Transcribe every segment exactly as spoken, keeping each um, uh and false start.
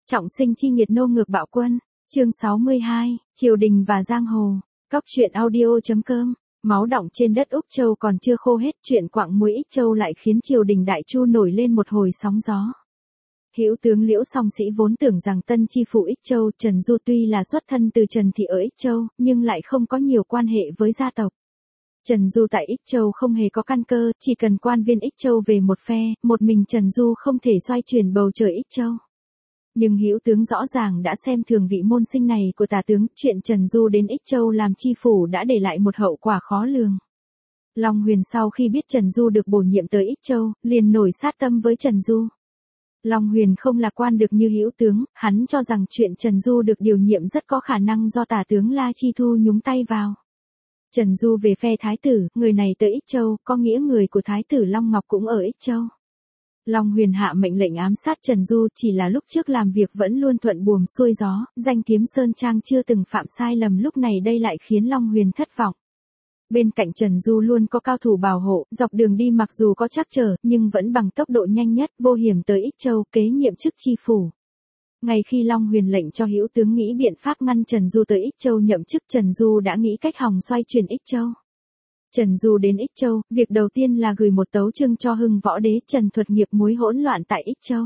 Trọng sinh chi nghiệt nô ngược bạo quân, chương sáu mươi hai, triều đình và giang hồ. Cóc truyện audio.com. Máu đọng trên đất Úc Châu còn chưa khô hết, chuyện quặng muối Ích Châu lại khiến triều đình Đại Chu nổi lên một hồi sóng gió. Hữu tướng Liễu Song Sĩ vốn tưởng rằng tân chi phủ Ích Châu Trần Du tuy là xuất thân từ Trần thị ở Ích Châu, nhưng lại không có nhiều quan hệ với gia tộc. Trần Du tại Ích Châu không hề có căn cơ, chỉ cần quan viên Ích Châu về một phe, một mình Trần Du không thể xoay chuyển bầu trời Ích Châu. Nhưng Hữu tướng rõ ràng đã xem thường vị môn sinh này của tả tướng, chuyện Trần Du đến Ích Châu làm chi phủ đã để lại một hậu quả khó lường. Long Huyền sau khi biết Trần Du được bổ nhiệm tới Ích Châu, liền nổi sát tâm với Trần Du. Long Huyền không lạc quan được như Hữu tướng, hắn cho rằng chuyện Trần Du được điều nhiệm rất có khả năng do tả tướng La Chi Thu nhúng tay vào. Trần Du về phe thái tử, người này tới Ích Châu, có nghĩa người của thái tử Long Ngọc cũng ở Ích Châu. Long Huyền hạ mệnh lệnh ám sát Trần Du, chỉ là lúc trước làm việc vẫn luôn thuận buồm xuôi gió, danh kiếm Sơn Trang chưa từng phạm sai lầm, lúc này đây lại khiến Long Huyền thất vọng. Bên cạnh Trần Du luôn có cao thủ bảo hộ, dọc đường đi mặc dù có trắc trở, nhưng vẫn bằng tốc độ nhanh nhất, vô hiểm tới Ích Châu, kế nhiệm chức chi phủ. Ngay khi Long Huyền lệnh cho Hữu tướng nghĩ biện pháp ngăn Trần Du tới Ích Châu nhậm chức, Trần Du đã nghĩ cách hòng xoay chuyển Ích Châu. Trần Du đến Ích Châu, việc đầu tiên là gửi một tấu chương cho Hưng Võ Đế Trần thuật nghiệp muối hỗn loạn tại Ích Châu.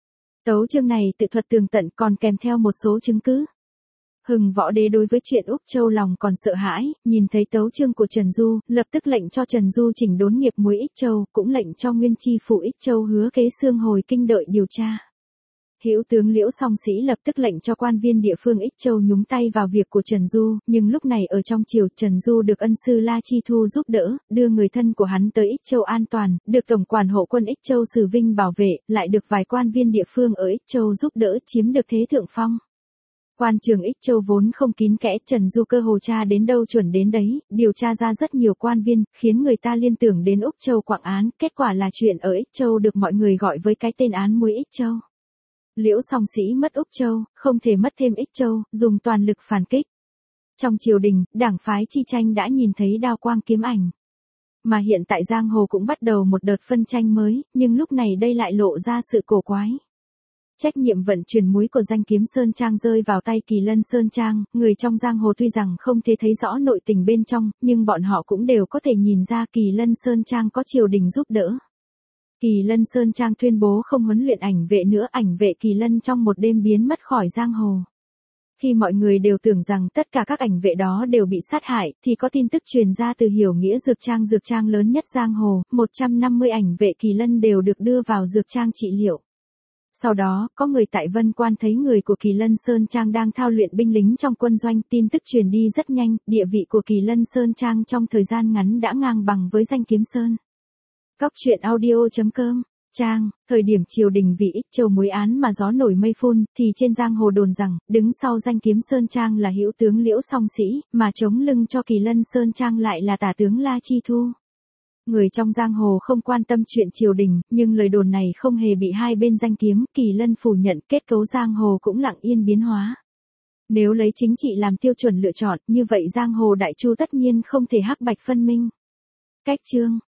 Tấu chương này tự thuật tường tận còn kèm theo một số chứng cứ. Hưng Võ Đế đối với chuyện Úc Châu lòng còn sợ hãi, nhìn thấy tấu chương của Trần Du, lập tức lệnh cho Trần Du chỉnh đốn nghiệp muối Ích Châu, cũng lệnh cho Nguyên chi phủ Ích Châu Hứa Kế Xương hồi kinh đợi điều tra. Hữu tướng Liễu Song Sĩ lập tức lệnh cho quan viên địa phương Ích Châu nhúng tay vào việc của Trần Du, nhưng lúc này ở trong triều, Trần Du được ân sư La Chi Thu giúp đỡ, đưa người thân của hắn tới Ích Châu an toàn, được tổng quản hộ quân Ích Châu Sử Vinh bảo vệ, lại được vài quan viên địa phương ở Ích Châu giúp đỡ chiếm được thế thượng phong. Quan trường Ích Châu vốn không kín kẽ, Trần Du cơ hồ tra đến đâu chuẩn đến đấy, điều tra ra rất nhiều quan viên, khiến người ta liên tưởng đến Úc Châu quặng án, kết quả là chuyện ở Ích Châu được mọi người gọi với cái tên án muối Ích Châu. Liễu Song Sĩ mất Úc Châu, không thể mất thêm Ích Châu, dùng toàn lực phản kích. Trong triều đình, đảng phái chi tranh đã nhìn thấy đao quang kiếm ảnh. Mà hiện tại giang hồ cũng bắt đầu một đợt phân tranh mới, nhưng lúc này đây lại lộ ra sự cổ quái. Trách nhiệm vận chuyển muối của danh kiếm Sơn Trang rơi vào tay Kỳ Lân Sơn Trang, người trong giang hồ tuy rằng không thể thấy rõ nội tình bên trong, nhưng bọn họ cũng đều có thể nhìn ra Kỳ Lân Sơn Trang có triều đình giúp đỡ. Kỳ Lân Sơn Trang tuyên bố không huấn luyện ảnh vệ nữa, ảnh vệ Kỳ Lân trong một đêm biến mất khỏi giang hồ. Khi mọi người đều tưởng rằng tất cả các ảnh vệ đó đều bị sát hại, thì có tin tức truyền ra từ Hiểu Nghĩa Dược Trang, dược trang lớn nhất giang hồ, một trăm năm mươi ảnh vệ Kỳ Lân đều được đưa vào dược trang trị liệu. Sau đó, có người tại Vân Quan thấy người của Kỳ Lân Sơn Trang đang thao luyện binh lính trong quân doanh, tin tức truyền đi rất nhanh, địa vị của Kỳ Lân Sơn Trang trong thời gian ngắn đã ngang bằng với danh kiếm Sơn. Cóc truyện audio.com. Trang, thời điểm triều đình vì Ích Châu muối án mà gió nổi mây phun, thì trên giang hồ đồn rằng, đứng sau danh kiếm Sơn Trang là Hữu tướng Liễu Song Sĩ, mà chống lưng cho Kỳ Lân Sơn Trang lại là tả tướng La Chi Thu. Người trong giang hồ không quan tâm chuyện triều đình, nhưng lời đồn này không hề bị hai bên danh kiếm, Kỳ Lân phủ nhận, kết cấu giang hồ cũng lặng yên biến hóa. Nếu lấy chính trị làm tiêu chuẩn lựa chọn, như vậy giang hồ Đại Chu tất nhiên không thể hắc bạch phân minh. Cách chương,